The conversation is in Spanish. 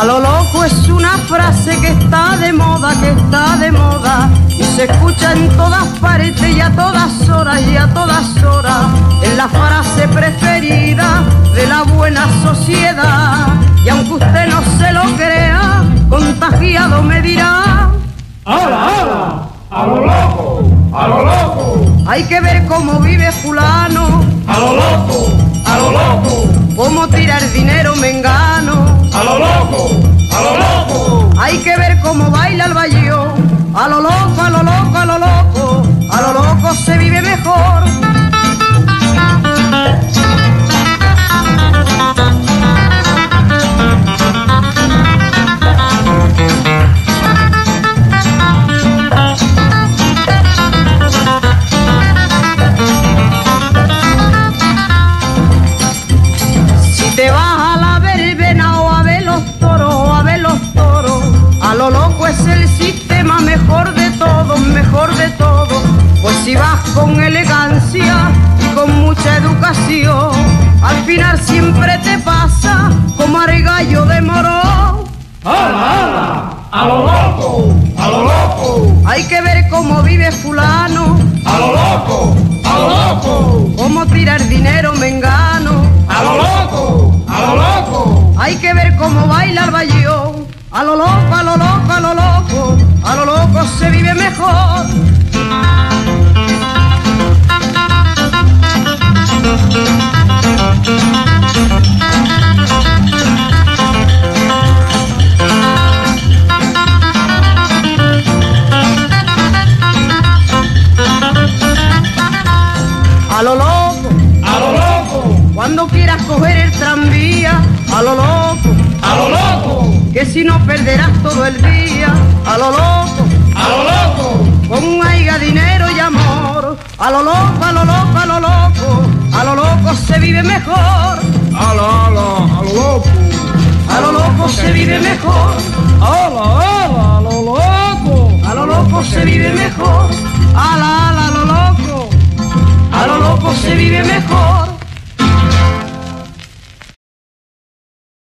A lo loco es una frase que está de moda, que está de moda, y se escucha en todas partes y a todas horas y a todas horas. Es la frase preferida de la buena sociedad, y aunque usted no se lo crea, contagiado me dirá: ¡Hala, hala! ¡A lo loco! ¡A lo loco! Hay que ver cómo vive fulano, ¡A lo loco! ¡A lo loco! cómo tira el dinero mengano, ¡A lo loco! ¡A lo loco! hay que ver cómo baila el bajío. A lo loco, a lo loco, a lo loco, a lo loco se vive mejor. Si te vas a la verbena o a ver los toros, o a ver los toros, a lo loco es el sistema mejor de todo, mejor de todo. Pues si vas con elegancia y con mucha educación, al final siempre te pasa como al gallo de Morón. ¡Hala, hala! ¡A lo loco! ¡A lo loco! Hay que ver cómo vive fulano, ¡A lo loco! ¡A lo loco! cómo tira el dinero mengano, ¡A lo loco! ¡A lo loco! hay que ver cómo baila el bajío. A lo loco, a lo loco, a lo loco, a lo loco se vive mejor. A lo loco, ¡A lo loco! cuando quieras coger el tranvía, a lo loco, ¡A lo loco! que si no perderás todo el día. A lo loco, ¡A lo loco! con haya dinero y amor. A lo loco, a lo loco, a lo loco, a lo loco se vive mejor. ¡Hala, hala! ¡A lo loco! A lo loco se vive mejor. ¡Hala, hala! ¡A lo loco! A lo loco se vive mejor. Ala, ala, a lo loco. A lo loco se vive mejor.